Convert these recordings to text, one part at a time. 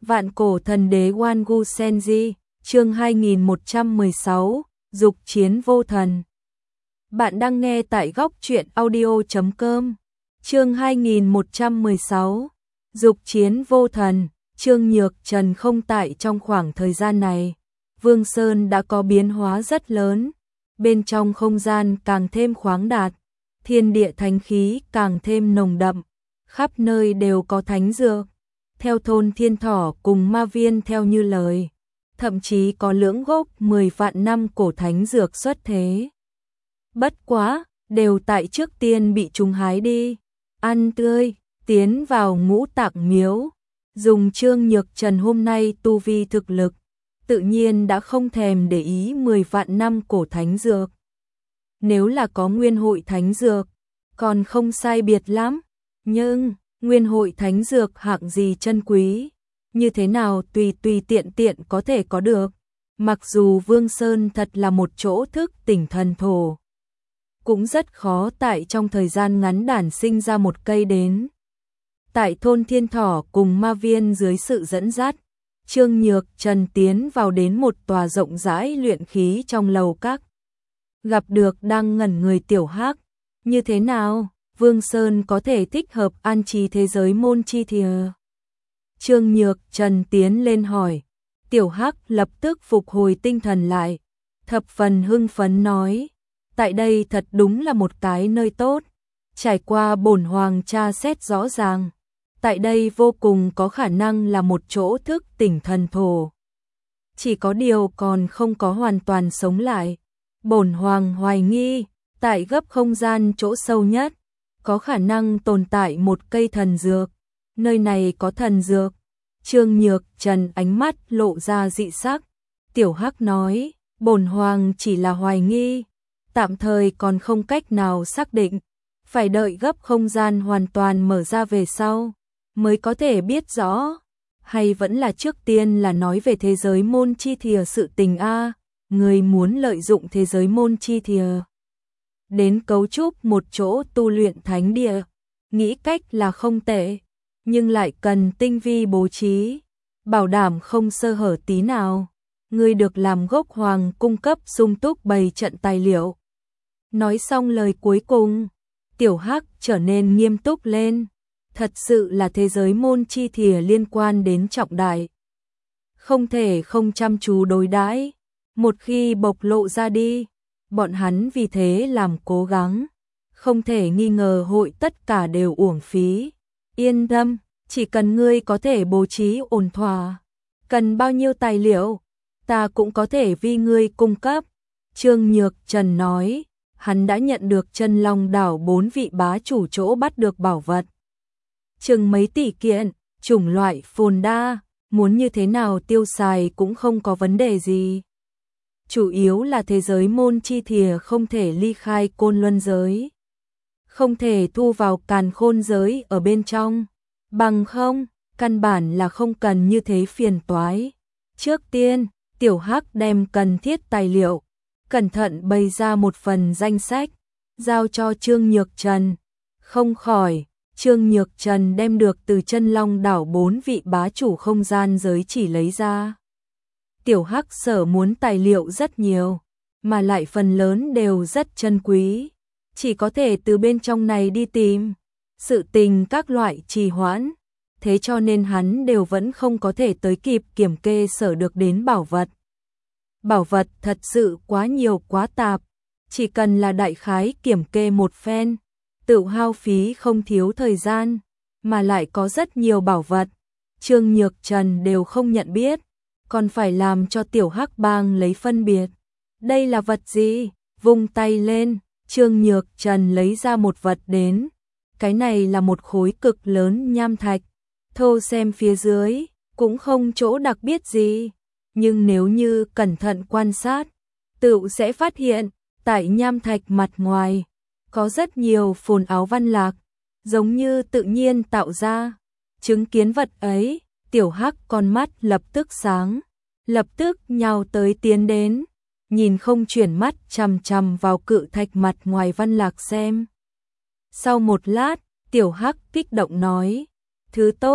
Vạn cổ thần đế Wangu Senji, chương 2116, dục chiến vô thần. Bạn đang nghe tại góc truyện audio.com. Chương 2116, dục chiến vô thần. Trương Nhược Trần không tại trong khoảng thời gian này. Vương Sơn đã có biến hóa rất lớn. Bên trong không gian càng thêm khoáng đạt, thiên địa thánh khí càng thêm nồng đậm, khắp nơi đều có thánh dược. Theo thôn Thiên Thỏ cùng Ma Viên theo như lời, thậm chí có lưỡng gốc 10 vạn năm cổ thánh dược xuất thế. Bất quá, đều tại trước tiên bị chúng hái đi, ăn tươi, tiến vào ngũ tạng miếu. Dùng Trương Nhược Trần hôm nay tu vi thực lực, tự nhiên đã không thèm để ý 10 vạn năm cổ thánh dược. Nếu là có nguyên hội thánh dược, còn không sai biệt lắm, nhưng nguyên hội thánh dược hạng gì chân quý, như thế nào tùy tiện có thể có được. Mặc dù Vương Sơn thật là một chỗ thức tỉnh thần thổ, cũng rất khó tại trong thời gian ngắn đản sinh ra một cây đến. Tại thôn Thiên Thỏ cùng Ma Viên dưới sự dẫn dắt, Trương Nhược Trần tiến vào đến một tòa rộng rãi luyện khí trong lầu các. Gặp được đang ngẩn người Tiểu Hắc. Như thế nào, Vương Sơn có thể thích hợp an trí thế giới môn chi thìa? Trương Nhược Trần tiến lên hỏi. Tiểu Hắc lập tức phục hồi tinh thần lại, thập phần hưng phấn nói, tại đây thật đúng là một cái nơi tốt, trải qua bổn hoàng tra xét rõ ràng, tại đây vô cùng có khả năng là một chỗ thức tỉnh thần thổ. Chỉ có điều còn không có hoàn toàn sống lại. Bổn hoàng hoài nghi, tại gấp không gian chỗ sâu nhất, có khả năng tồn tại một cây thần dược. Nơi này có thần dược. Trương Nhược Trần ánh mắt lộ ra dị sắc. Tiểu Hắc nói, bổn hoàng chỉ là hoài nghi, tạm thời còn không cách nào xác định, phải đợi gấp không gian hoàn toàn mở ra về sau, mới có thể biết rõ. Hay vẫn là trước tiên là nói về thế giới môn chi thìa sự tình a, người muốn lợi dụng thế giới môn chi thìa đến cấu trúc một chỗ tu luyện thánh địa, nghĩ cách là không tệ, nhưng lại cần tinh vi bố trí, bảo đảm không sơ hở tí nào. Người được làm gốc hoàng cung cấp sung túc bày trận tài liệu. Nói xong lời cuối cùng, Tiểu Hắc trở nên nghiêm túc lên. Thật sự là thế giới môn chi thìa liên quan đến trọng đại, không thể không chăm chú đối đãi. Một khi bộc lộ ra đi, bọn hắn vì thế làm cố gắng, không thể nghi ngờ hội tất cả đều uổng phí. Yên tâm, chỉ cần ngươi có thể bố trí ổn thỏa, cần bao nhiêu tài liệu, ta cũng có thể vì ngươi cung cấp. Trương Nhược Trần nói, hắn đã nhận được Chân Long đảo 4 vị bá chủ chỗ bắt được bảo vật. Chừng mấy tỷ kiện, chủng loại phồn đa, muốn như thế nào tiêu xài cũng không có vấn đề gì. Chủ yếu là thế giới môn chi thìa không thể ly khai côn luân giới, không thể thu vào càn khôn giới ở bên trong, bằng không, căn bản là không cần như thế phiền toái. Trước tiên, Tiểu Hắc đem cần thiết tài liệu, cẩn thận bày ra một phần danh sách, giao cho Trương Nhược Trần. Không khỏi, Trương Nhược Trần đem được từ Chân Long đảo 4 vị bá chủ không gian giới chỉ lấy ra. Tiểu Hắc sở muốn tài liệu rất nhiều, mà lại phần lớn đều rất chân quý, chỉ có thể từ bên trong này đi tìm. Sự tình các loại trì hoãn, thế cho nên hắn đều vẫn không có thể tới kịp kiểm kê sở được đến bảo vật. Bảo vật thật sự quá nhiều quá tạp, chỉ cần là đại khái kiểm kê một phen, tự hao phí không thiếu thời gian, mà lại có rất nhiều bảo vật, Trương Nhược Trần đều không nhận biết, còn phải làm cho Tiểu Hắc bang lấy phân biệt. Đây là vật gì? Vung tay lên, Trương Nhược Trần lấy ra một vật đến. Cái này là một khối cực lớn nham thạch, thô xem phía dưới, cũng không chỗ đặc biệt gì, nhưng nếu như cẩn thận quan sát, tự sẽ phát hiện, tại nham thạch mặt ngoài, có rất nhiều phồn áo văn lạc, giống như tự nhiên tạo ra. Chứng kiến vật ấy, Tiểu Hắc con mắt lập tức sáng, lập tức nhào tới tiến đến, nhìn không chuyển mắt chằm chằm vào cự thạch mặt ngoài văn lạc xem. Sau một lát, Tiểu Hắc kích động nói, thứ tốt,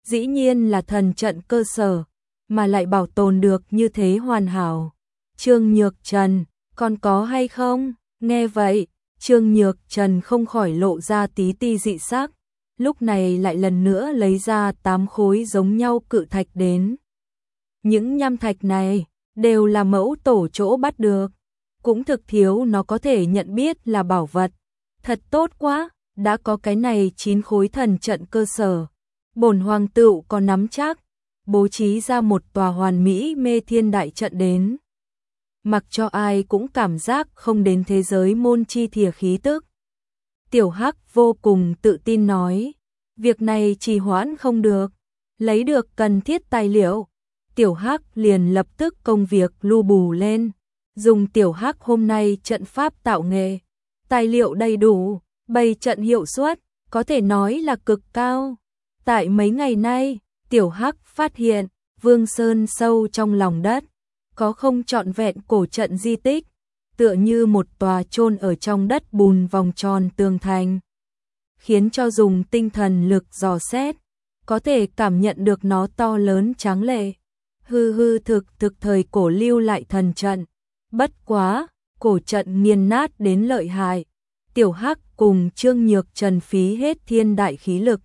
dĩ nhiên là thần trận cơ sở, mà lại bảo tồn được như thế hoàn hảo. Trương Nhược Trần, còn có hay không? Nghe vậy, Trương Nhược Trần không khỏi lộ ra tí ti dị sắc, lúc này lại lần nữa lấy ra 8 khối giống nhau cự thạch đến. Những nham thạch này đều là mẫu tổ chỗ bắt được, cũng thực thiếu nó có thể nhận biết là bảo vật. Thật tốt quá, đã có cái này 9 khối thần trận cơ sở, bổn hoàng tựu có nắm chắc, bố trí ra một tòa hoàn mỹ mê thiên đại trận đến. Mặc cho ai cũng cảm giác không đến thế giới môn chi thìa khí tức. Tiểu Hắc vô cùng tự tin nói, việc này trì hoãn không được, lấy được cần thiết tài liệu. Tiểu Hắc liền lập tức công việc lu bù lên, dùng Tiểu Hắc hôm nay trận pháp tạo nghệ, tài liệu đầy đủ, bày trận hiệu suất, có thể nói là cực cao. Tại mấy ngày nay, Tiểu Hắc phát hiện, Vương Sơn sâu trong lòng đất, có không trọn vẹn cổ trận di tích, tựa như một tòa chôn ở trong đất bùn vòng tròn tường thành, khiến cho dùng tinh thần lực dò xét, có thể cảm nhận được nó to lớn tráng lệ. Thực thời cổ lưu lại thần trận, bất quá, cổ trận nghiền nát đến lợi hại. Tiểu Hắc cùng Trương Nhược Trần phí hết thiên đại khí lực,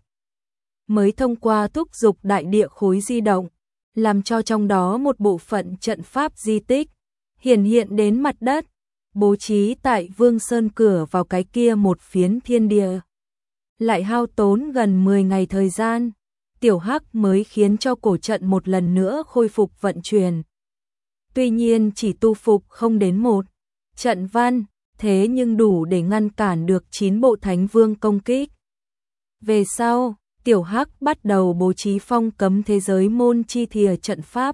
mới thông qua thúc dục đại địa khối di động, làm cho trong đó một bộ phận trận pháp di tích hiển hiện đến mặt đất, bố trí tại Vương Sơn cửa vào cái kia một phiến thiên địa. Lại hao tốn gần 10 ngày thời gian, Tiểu Hắc mới khiến cho cổ trận một lần nữa khôi phục vận chuyển. Tuy nhiên chỉ tu phục không đến một trận văn, thế nhưng đủ để ngăn cản được 9 bộ thánh vương công kích. Về sau, Tiểu Hắc bắt đầu bố trí phong cấm thế giới môn chi thìa trận pháp.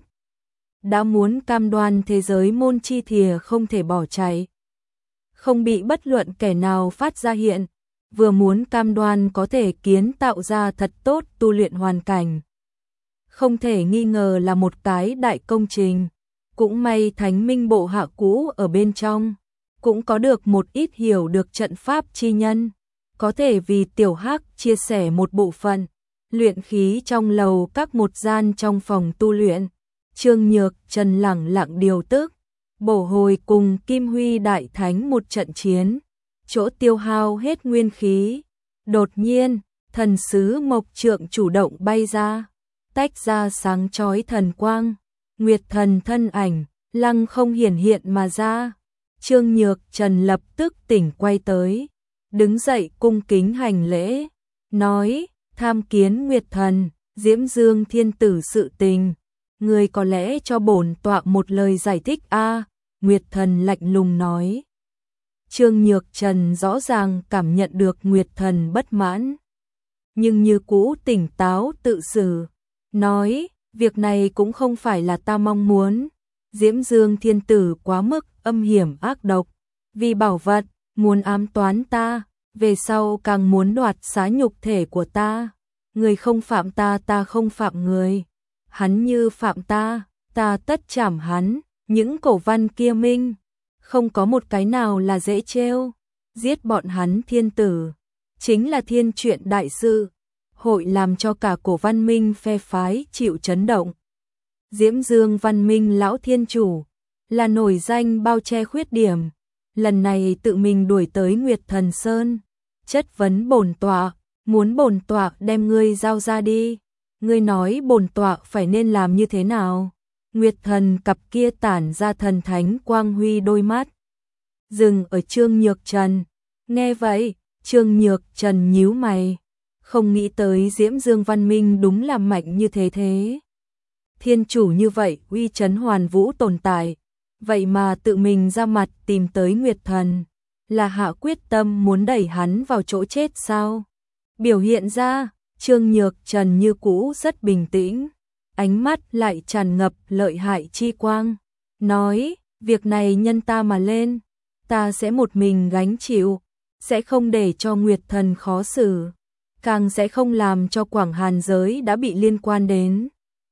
Đã muốn cam đoan thế giới môn chi thìa không thể bỏ chạy, không bị bất luận kẻ nào phát ra hiện, vừa muốn cam đoan có thể kiến tạo ra thật tốt tu luyện hoàn cảnh. Không thể nghi ngờ là một cái đại công trình, cũng may Thánh Minh bộ hạ cũ ở bên trong, cũng có được một ít hiểu được trận pháp chi nhân, có thể vì Tiểu Hắc chia sẻ một bộ phận, luyện khí trong lầu các một gian trong phòng tu luyện. Trương Nhược Trần lẳng lặng điều tức, bổ hồi cùng Kim Huy Đại Thánh một trận chiến, chỗ tiêu hao hết nguyên khí. Đột nhiên, thần sứ Mộc Trượng chủ động bay ra, tách ra sáng chói thần quang, Nguyệt Thần thân ảnh, lăng không hiển hiện mà ra. Trương Nhược Trần lập tức tỉnh quay tới, đứng dậy cung kính hành lễ, nói, tham kiến Nguyệt Thần, Diễm Dương Thiên Tử sự tình, người có lẽ cho bổn tọa một lời giải thích a. Nguyệt Thần lạnh lùng nói. Trương Nhược Trần rõ ràng cảm nhận được Nguyệt Thần bất mãn, nhưng như cũ tỉnh táo tự xử, nói, việc này cũng không phải là ta mong muốn. Diễm Dương Thiên Tử quá mức âm hiểm ác độc, vì bảo vật, muốn ám toán ta, về sau càng muốn đoạt xá nhục thể của ta. Người không phạm ta, ta không phạm người. Hắn như phạm ta, ta tất chảm hắn. Những cổ văn kia minh, không có một cái nào là dễ trêu. Giết bọn hắn thiên tử, chính là thiên truyện đại sự, hội làm cho cả cổ văn minh phe phái chịu chấn động. Diễm Dương văn minh lão thiên chủ, là nổi danh bao che khuyết điểm, lần này tự mình đuổi tới Nguyệt Thần Sơn, chất vấn bổn tọa, muốn bổn tọa đem ngươi giao ra đi. Ngươi nói bổn tọa phải nên làm như thế nào? Nguyệt Thần cặp kia tản ra thần thánh quang huy đôi mắt, dừng ở Trương Nhược Trần. Nghe vậy, Trương Nhược Trần nhíu mày, không nghĩ tới Diễm Dương văn minh đúng là mạnh như thế. Thiên chủ như vậy uy chấn hoàn vũ tồn tại, vậy mà tự mình ra mặt tìm tới Nguyệt Thần, là hạ quyết tâm muốn đẩy hắn vào chỗ chết sao? Biểu hiện ra, Trương Nhược Trần như cũ rất bình tĩnh, ánh mắt lại tràn ngập lợi hại chi quang, nói, việc này nhân ta mà lên, ta sẽ một mình gánh chịu, sẽ không để cho Nguyệt Thần khó xử, càng sẽ không làm cho Quảng Hàn giới đã bị liên quan đến.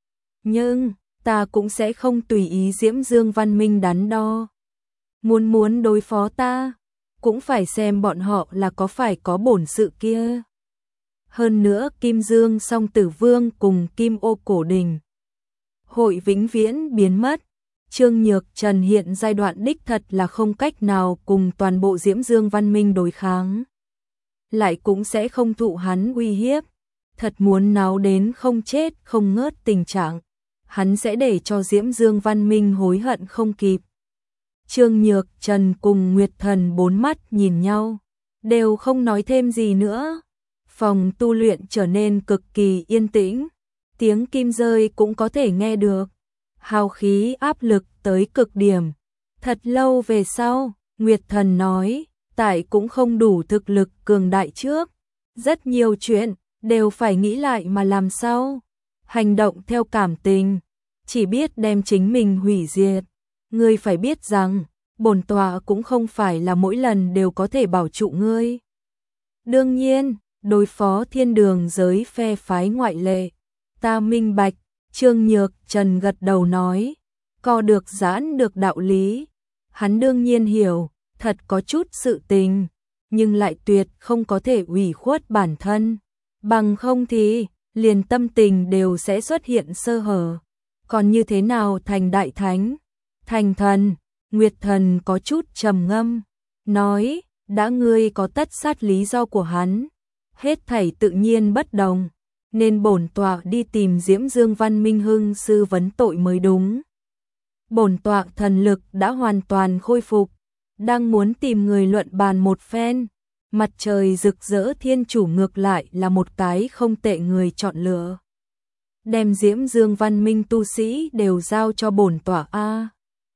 Nhưng, ta cũng sẽ không tùy ý Diễm Dương văn minh đắn đo. Muốn đối phó ta, cũng phải xem bọn họ là có phải có bổn sự kia. Hơn nữa Kim Dương Song Tử Vương cùng Kim Ô Cổ Đình hội vĩnh viễn biến mất. Trương Nhược Trần hiện giai đoạn đích thật là không cách nào cùng toàn bộ Diễm Dương văn minh đối kháng. Lại cũng sẽ không thụ hắn uy hiếp. Thật muốn náo đến không chết không ngớt tình trạng, hắn sẽ để cho Diễm Dương văn minh hối hận không kịp. Trương Nhược Trần cùng Nguyệt Thần bốn mắt nhìn nhau, đều không nói thêm gì nữa. Phòng tu luyện trở nên cực kỳ yên tĩnh, tiếng kim rơi cũng có thể nghe được. Hào khí áp lực tới cực điểm. Thật lâu về sau, Nguyệt Thần nói, tại cũng không đủ thực lực cường đại trước. Rất nhiều chuyện, đều phải nghĩ lại mà làm sao. Hành động theo cảm tình, chỉ biết đem chính mình hủy diệt. Ngươi phải biết rằng, bổn tọa cũng không phải là mỗi lần đều có thể bảo trụ ngươi. Đương nhiên, đối phó thiên đường giới phe phái ngoại lệ. Ta minh bạch. Trương Nhược Trần gật đầu nói, co được giãn được đạo lý. Hắn đương nhiên hiểu, thật có chút sự tình, nhưng lại tuyệt không có thể ủy khuất bản thân. Bằng không thì, liền tâm tình đều sẽ xuất hiện sơ hở. Còn như thế nào thành đại thánh, thành thần? Nguyệt Thần có chút trầm ngâm, nói, đã ngươi có tất sát lý do của hắn, hết thảy tự nhiên bất đồng. Nên bổn tọa đi tìm Diễm Dương Văn Minh Hưng sư vấn tội mới đúng. Bổn tọa thần lực đã hoàn toàn khôi phục, đang muốn tìm người luận bàn một phen. Mặt trời rực rỡ thiên chủ ngược lại là một cái không tệ người chọn lựa. Đem Diễm Dương Văn Minh tu sĩ đều giao cho bổn tọa a.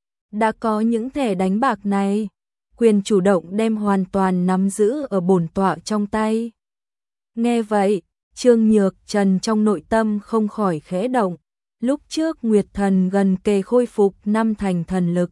Đã có những thẻ đánh bạc này, quyền chủ động đem hoàn toàn nắm giữ ở bổn tọa trong tay. Nghe vậy, Trương Nhược Trần trong nội tâm không khỏi khẽ động. Lúc trước Nguyệt Thần gần kề khôi phục 5 thành thần lực,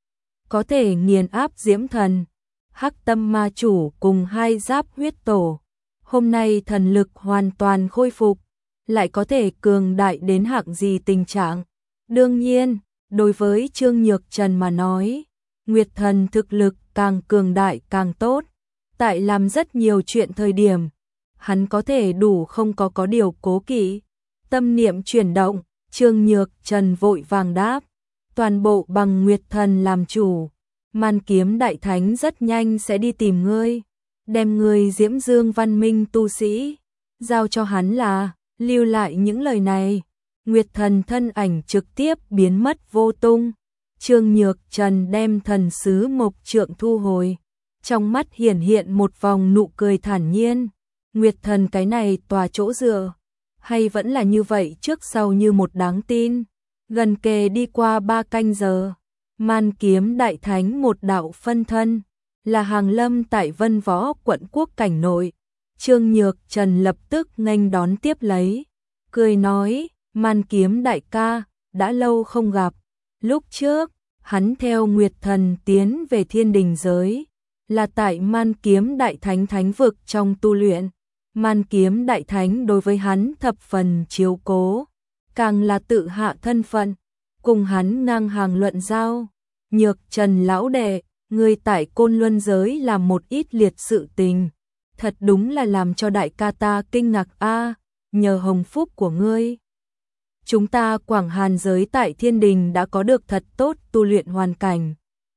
có thể nghiền áp Diễm Thần, Hắc Tâm Ma Chủ cùng 2 giáp huyết tổ. Hôm nay thần lực hoàn toàn khôi phục, lại có thể cường đại đến hạng gì tình trạng. Đương nhiên, đối với Trương Nhược Trần mà nói, Nguyệt Thần thực lực càng cường đại càng tốt. Tại làm rất nhiều chuyện thời điểm, hắn có thể đủ không có điều cố kỵ. Tâm niệm chuyển động, Trương Nhược Trần vội vàng đáp, toàn bộ bằng Nguyệt Thần làm chủ. Man Kiếm Đại Thánh rất nhanh sẽ đi tìm ngươi, đem ngươi Diễm Dương Văn Minh tu sĩ giao cho hắn là, lưu lại những lời này. Nguyệt Thần thân ảnh trực tiếp biến mất vô tung. Trương Nhược Trần đem thần sứ mộc trượng thu hồi, trong mắt hiển hiện một vòng nụ cười thản nhiên. Nguyệt Thần cái này tòa chỗ dựa, hay vẫn là như vậy trước sau như một đáng tin. Gần kề đi qua 3 canh giờ, Man Kiếm Đại Thánh một đạo phân thân, là hàng lâm tại Vân Võ quận quốc cảnh nội. Trương Nhược Trần lập tức nghênh đón tiếp lấy, cười nói, Man Kiếm Đại ca, đã lâu không gặp. Lúc trước, hắn theo Nguyệt Thần tiến về thiên đình giới, là tại Man Kiếm Đại Thánh thánh vực trong tu luyện. Man Kiếm Đại Thánh đối với hắn thập phần chiếu cố, càng là tự hạ thân phận, cùng hắn ngang hàng luận giao. Nhược Trần lão đệ, ngươi tại Côn Luân giới làm một ít liệt sự tình, thật đúng là làm cho đại ca ta kinh ngạc a. Nhờ hồng phúc của ngươi, chúng ta Quảng Hàn giới tại thiên đình đã có được thật tốt tu luyện hoàn cảnh.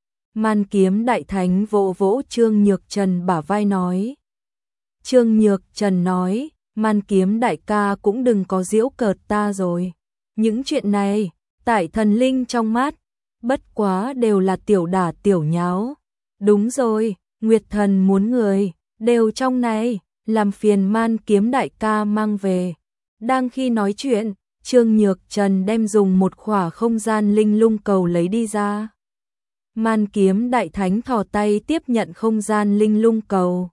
Man Kiếm Đại Thánh vỗ vỗ Trương Nhược Trần bả vai nói. Trương Nhược Trần nói, Man Kiếm Đại ca cũng đừng có giễu cợt ta rồi. Những chuyện này, tại thần linh trong mắt, bất quá đều là tiểu đả tiểu nháo. Đúng rồi, Nguyệt Thần muốn người, đều trong này, làm phiền Man Kiếm Đại ca mang về. Đang khi nói chuyện, Trương Nhược Trần đem dùng một khỏa không gian linh lung cầu lấy đi ra. Man Kiếm Đại Thánh thò tay tiếp nhận không gian linh lung cầu,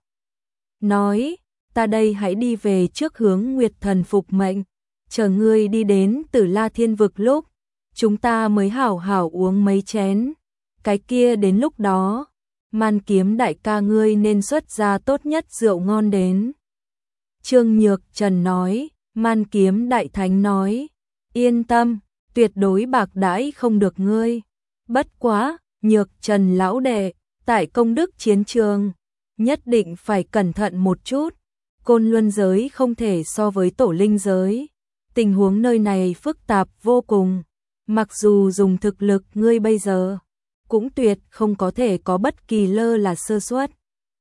nói, ta đây hãy đi về trước hướng Nguyệt Thần phục mệnh, chờ ngươi đi đến Tử La Thiên vực lúc, chúng ta mới hảo hảo uống mấy chén. Cái kia đến lúc đó, Man Kiếm Đại ca ngươi nên xuất ra tốt nhất rượu ngon đến. Trương Nhược Trần nói. Man Kiếm Đại Thánh nói, yên tâm, tuyệt đối bạc đãi không được ngươi. Bất quá, Nhược Trần lão đệ, tại công đức chiến trường, nhất định phải cẩn thận một chút. Côn Luân giới không thể so với Tổ Linh giới. Tình huống nơi này phức tạp vô cùng. Mặc dù dùng thực lực ngươi bây giờ, cũng tuyệt không có thể có bất kỳ lơ là sơ suất.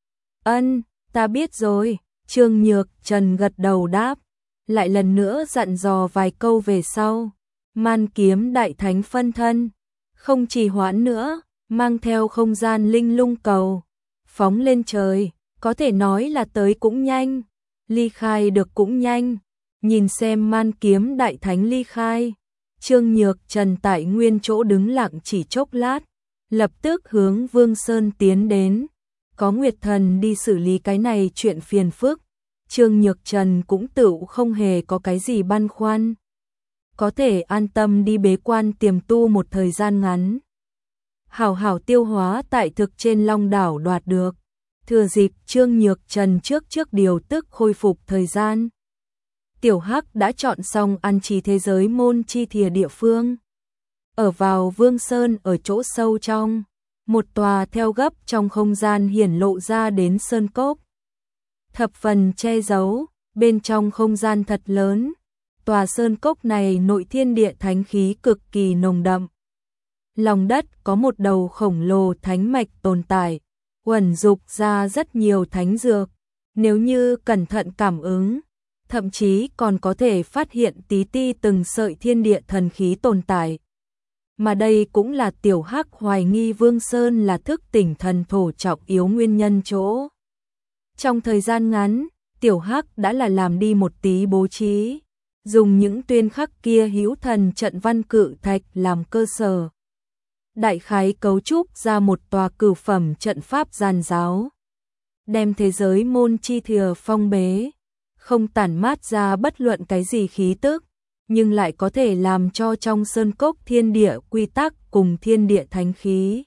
Ân, ta biết rồi, Trương Nhược Trần gật đầu đáp, lại lần nữa dặn dò vài câu về sau. Man kiếm đại thánh phân thân, không trì hoãn nữa, mang theo không gian linh lung cầu, phóng lên trời, có thể nói là tới cũng nhanh, ly khai được cũng nhanh. Nhìn xem man kiếm đại thánh ly khai, Trương Nhược Trần tại nguyên chỗ đứng lặng chỉ chốc lát, lập tức hướng Vương Sơn tiến đến. Có Nguyệt Thần đi xử lý cái này chuyện phiền phức, Trương Nhược Trần cũng tự không hề có cái gì băn khoăn. Có thể an tâm đi bế quan tiềm tu một thời gian ngắn. Hảo hảo tiêu hóa tại thực trên Long đảo đoạt được. Thừa dịp Trương Nhược Trần trước điều tức khôi phục thời gian. Tiểu Hắc đã chọn xong an trí thế giới môn chi thìa địa phương. Ở vào Vương Sơn ở chỗ sâu trong, một tòa theo gấp trong không gian hiển lộ ra đến sơn cốc. Thập phần che giấu, bên trong không gian thật lớn. Tòa sơn cốc này nội thiên địa thánh khí cực kỳ nồng đậm. Lòng đất có một đầu khổng lồ thánh mạch tồn tại, uẩn dục ra rất nhiều thánh dược. Nếu như cẩn thận cảm ứng, thậm chí còn có thể phát hiện tí ti từng sợi thiên địa thần khí tồn tại. Mà đây cũng là Tiểu Hắc hoài nghi Vương Sơn là thức tỉnh thần thổ trọng yếu nguyên nhân chỗ. Trong thời gian ngắn, Tiểu Hắc đã là làm đi một tí bố trí, dùng những tuyên khắc kia hữu thần trận văn cự thạch làm cơ sở. Đại khái cấu trúc ra một tòa cửu phẩm trận pháp giàn giáo, đem thế giới môn chi thìa phong bế, không tản mát ra bất luận cái gì khí tức, nhưng lại có thể làm cho trong sơn cốc thiên địa quy tắc cùng thiên địa thánh khí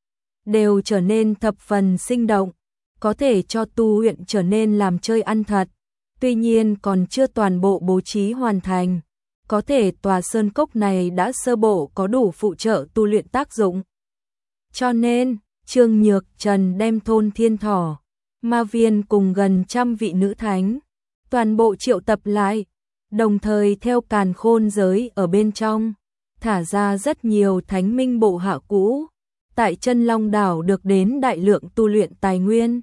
đều trở nên thập phần sinh động, có thể cho tu luyện trở nên làm chơi ăn thật. Tuy nhiên còn chưa toàn bộ bố trí hoàn thành, có thể tòa sơn cốc này đã sơ bộ có đủ phụ trợ tu luyện tác dụng. Cho nên, Trương Nhược Trần đem thôn Thiên Thỏ, Ma Viên cùng gần 100 vị nữ thánh, toàn bộ triệu tập lại, đồng thời theo càn khôn giới ở bên trong, thả ra rất nhiều thánh minh bộ hạ cũ, tại chân Long đảo được đến đại lượng tu luyện tài nguyên.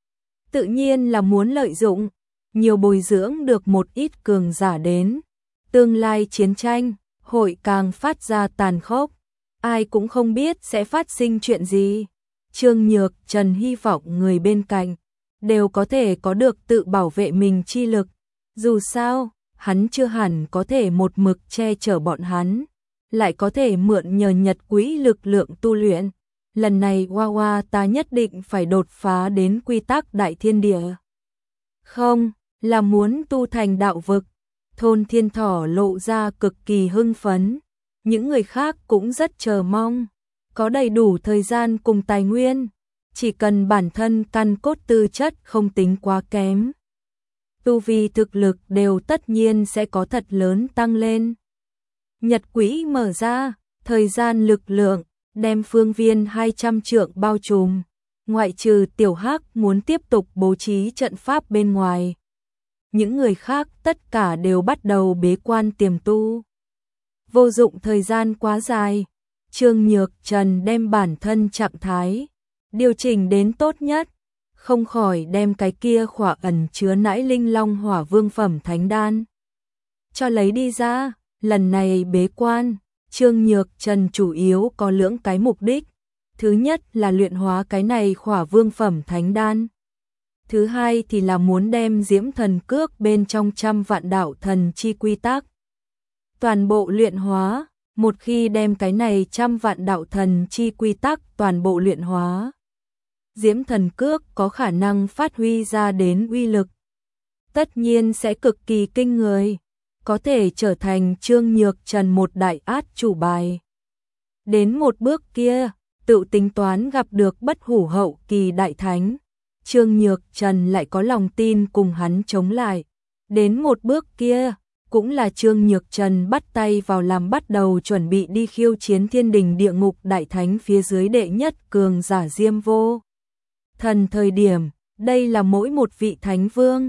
Tự nhiên là muốn lợi dụng, nhiều bồi dưỡng được một ít cường giả đến. Tương lai chiến tranh, hội càng phát ra tàn khốc, ai cũng không biết sẽ phát sinh chuyện gì. Trương Nhược Trần hy vọng người bên cạnh đều có thể có được tự bảo vệ mình chi lực. Dù sao, hắn chưa hẳn có thể một mực che chở bọn hắn, lại có thể mượn nhờ nhật quỹ lực lượng tu luyện. Lần này Wawa ta nhất định phải đột phá đến quy tắc đại thiên địa. Không, là muốn tu thành đạo vực. Thôn Thiên Thỏ lộ ra cực kỳ hưng phấn, những người khác cũng rất chờ mong, có đầy đủ thời gian cùng tài nguyên, chỉ cần bản thân căn cốt tư chất không tính quá kém. Tu vi thực lực đều tất nhiên sẽ có thật lớn tăng lên. Nhật quỹ mở ra, thời gian lực lượng, đem phương viên 200 trượng bao trùm, ngoại trừ Tiểu Hắc muốn tiếp tục bố trí trận pháp bên ngoài. Những người khác tất cả đều bắt đầu bế quan tiềm tu. Vô dụng thời gian quá dài, Trương Nhược Trần đem bản thân trạng thái điều chỉnh đến tốt nhất, không khỏi đem cái kia khỏa ẩn chứa nãi linh long hỏa vương phẩm thánh đan cho lấy đi ra. Lần này bế quan, Trương Nhược Trần chủ yếu có lưỡng cái mục đích. Thứ nhất là luyện hóa cái này khỏa vương phẩm thánh đan. Thứ hai thì là muốn đem Diễm Thần Cước bên trong 100 vạn đạo thần chi quy tắc toàn bộ luyện hóa. Một khi đem cái này 100 vạn đạo thần chi quy tắc toàn bộ luyện hóa, Diễm Thần Cước có khả năng phát huy ra đến uy lực, tất nhiên sẽ cực kỳ kinh người, có thể trở thành Trương Nhược Trần một đại át chủ bài. Đến một bước kia, tự tính toán gặp được bất hủ hậu kỳ đại thánh, Trương Nhược Trần lại có lòng tin cùng hắn chống lại. Đến một bước kia, cũng là Trương Nhược Trần bắt tay vào làm, bắt đầu chuẩn bị đi khiêu chiến thiên đình địa ngục đại thánh phía dưới đệ nhất cường giả Diêm Vô Thần thời điểm. Đây là mỗi một vị thánh vương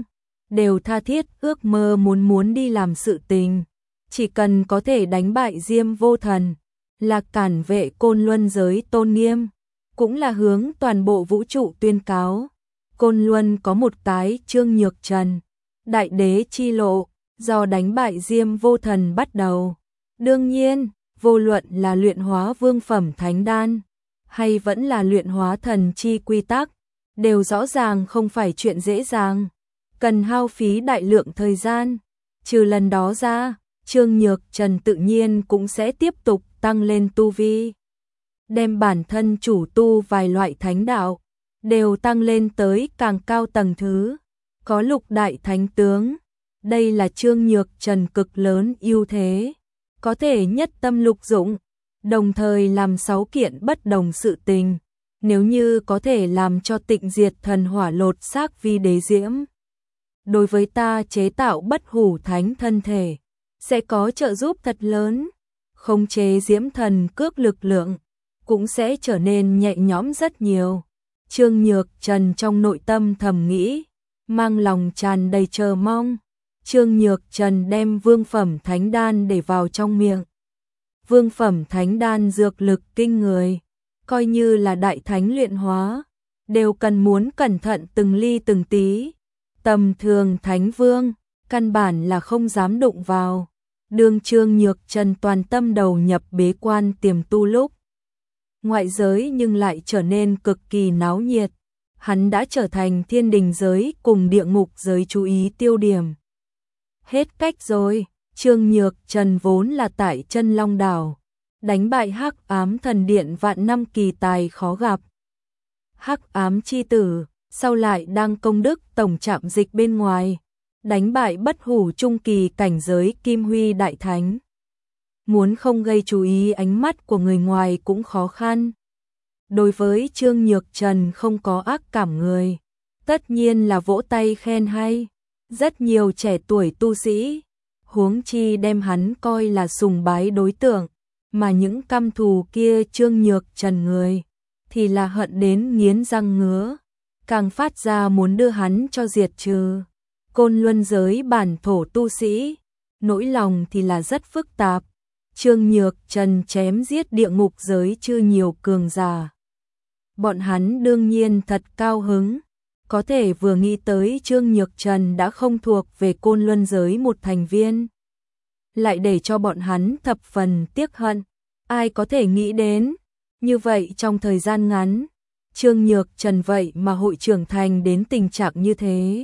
đều tha thiết ước mơ muốn đi làm sự tình. Chỉ cần có thể đánh bại Diêm Vô Thần, là cản vệ Côn Luân giới tôn nghiêm, cũng là hướng toàn bộ vũ trụ tuyên cáo. Côn Luân có một cái Trương Nhược Trần, đại đế chi lộ, do đánh bại Diêm Vô Thần bắt đầu. Đương nhiên, vô luận là luyện hóa vương phẩm thánh đan, hay vẫn là luyện hóa thần chi quy tắc, đều rõ ràng không phải chuyện dễ dàng, cần hao phí đại lượng thời gian. Trừ lần đó ra, Trương Nhược Trần tự nhiên cũng sẽ tiếp tục tăng lên tu vi, đem bản thân chủ tu vài loại thánh đạo, đều tăng lên tới càng cao tầng thứ, có lục đại thánh tướng. Đây là Trương Nhược Trần cực lớn ưu thế, có thể nhất tâm lục dụng, đồng thời làm 6 kiện bất đồng sự tình. Nếu như có thể làm cho Tịnh Diệt Thần Hỏa lột xác vi đế diễm, đối với ta chế tạo bất hủ thánh thân thể, sẽ có trợ giúp thật lớn. Khống chế diễm thần cước lực lượng, cũng sẽ trở nên nhẹ nhõm rất nhiều. Trương Nhược Trần trong nội tâm thầm nghĩ, mang lòng tràn đầy chờ mong. Trương Nhược Trần đem vương phẩm thánh đan để vào trong miệng. Vương phẩm thánh đan dược lực kinh người, coi như là đại thánh luyện hóa, đều cần muốn cẩn thận từng ly từng tí. Tầm thường thánh vương, căn bản là không dám đụng vào. Đường Trương Nhược Trần toàn tâm đầu nhập bế quan tiềm tu lúc, ngoại giới nhưng lại trở nên cực kỳ náo nhiệt. Hắn đã trở thành thiên đình giới cùng địa ngục giới chú ý tiêu điểm. Hết cách rồi, Trương Nhược Trần vốn là tại Chân Long Đảo, đánh bại Hắc Ám Thần Điện vạn năm kỳ tài khó gặp. Hắc Ám chi tử, sau lại đang công đức tổng trạm dịch bên ngoài, đánh bại bất hủ trung kỳ cảnh giới Kim Huy Đại Thánh. Muốn không gây chú ý ánh mắt của người ngoài cũng khó khăn. Đối với Trương Nhược Trần không có ác cảm người, tất nhiên là vỗ tay khen hay. Rất nhiều trẻ tuổi tu sĩ, huống chi đem hắn coi là sùng bái đối tượng, mà những căm thù kia Trương Nhược Trần người, thì là hận đến nghiến răng ngứa, càng phát ra muốn đưa hắn cho diệt trừ. Côn Luân giới bản thổ tu sĩ, nỗi lòng thì là rất phức tạp. Trương Nhược Trần chém giết địa ngục giới chưa nhiều cường giả, bọn hắn đương nhiên thật cao hứng. Có thể vừa nghĩ tới Trương Nhược Trần đã không thuộc về Côn Luân giới một thành viên, lại để cho bọn hắn thập phần tiếc hận. Ai có thể nghĩ đến, như vậy trong thời gian ngắn, Trương Nhược Trần vậy mà hội trưởng thành đến tình trạng như thế.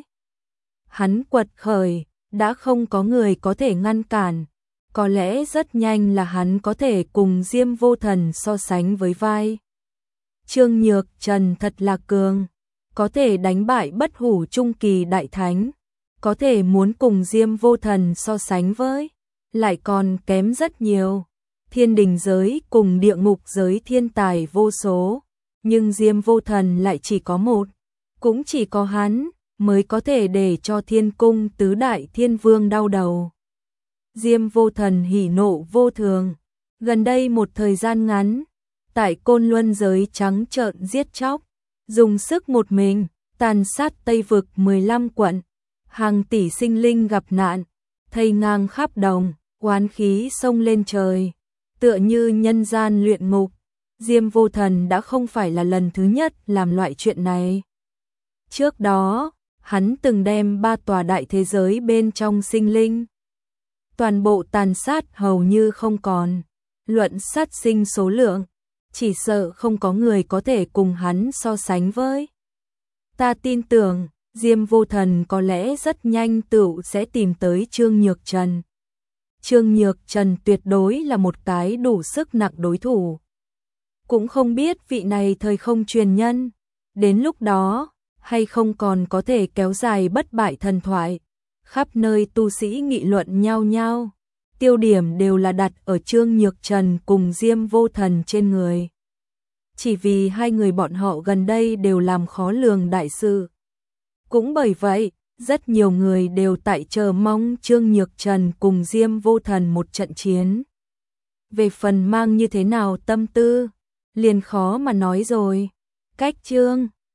Hắn quật khởi, đã không có người có thể ngăn cản, có lẽ rất nhanh là hắn có thể cùng Diêm Vô Thần so sánh với vai. Trương Nhược Trần thật là cường, có thể đánh bại bất hủ trung kỳ đại thánh, có thể muốn cùng Diêm Vô Thần so sánh với, lại còn kém rất nhiều. Thiên đình giới cùng địa ngục giới thiên tài vô số, nhưng Diêm Vô Thần lại chỉ có một, cũng chỉ có hắn mới có thể để cho Thiên Cung tứ đại thiên vương đau đầu. Diêm Vô Thần hỉ nộ vô thường, gần đây một thời gian ngắn, tại Côn Luân giới trắng trợn giết chóc, dùng sức một mình, tàn sát Tây Vực 15 quận, hàng tỷ sinh linh gặp nạn, thây ngang khắp đồng, oán khí sông lên trời, tựa như nhân gian luyện ngục. Diêm Vô Thần đã không phải là lần thứ nhất làm loại chuyện này. Trước đó, hắn từng đem 3 tòa đại thế giới bên trong sinh linh, toàn bộ tàn sát hầu như không còn. Luận sát sinh số lượng, chỉ sợ không có người có thể cùng hắn so sánh với. Ta tin tưởng, Diêm Vô Thần có lẽ rất nhanh tựu sẽ tìm tới Trương Nhược Trần. Trương Nhược Trần tuyệt đối là một cái đủ sức nặng đối thủ. Cũng không biết vị này thời không truyền nhân, đến lúc đó, hay không còn có thể kéo dài bất bại thần thoại. Khắp nơi tu sĩ nghị luận nhau nhau, tiêu điểm đều là đặt ở Trương Nhược Trần cùng Diêm Vô Thần trên người. Chỉ vì hai người bọn họ gần đây đều làm khó lường đại sự. Cũng bởi vậy, rất nhiều người đều tại chờ mong Trương Nhược Trần cùng Diêm Vô Thần một trận chiến. Về phần mang như thế nào tâm tư, liền khó mà nói rồi. Cách Trương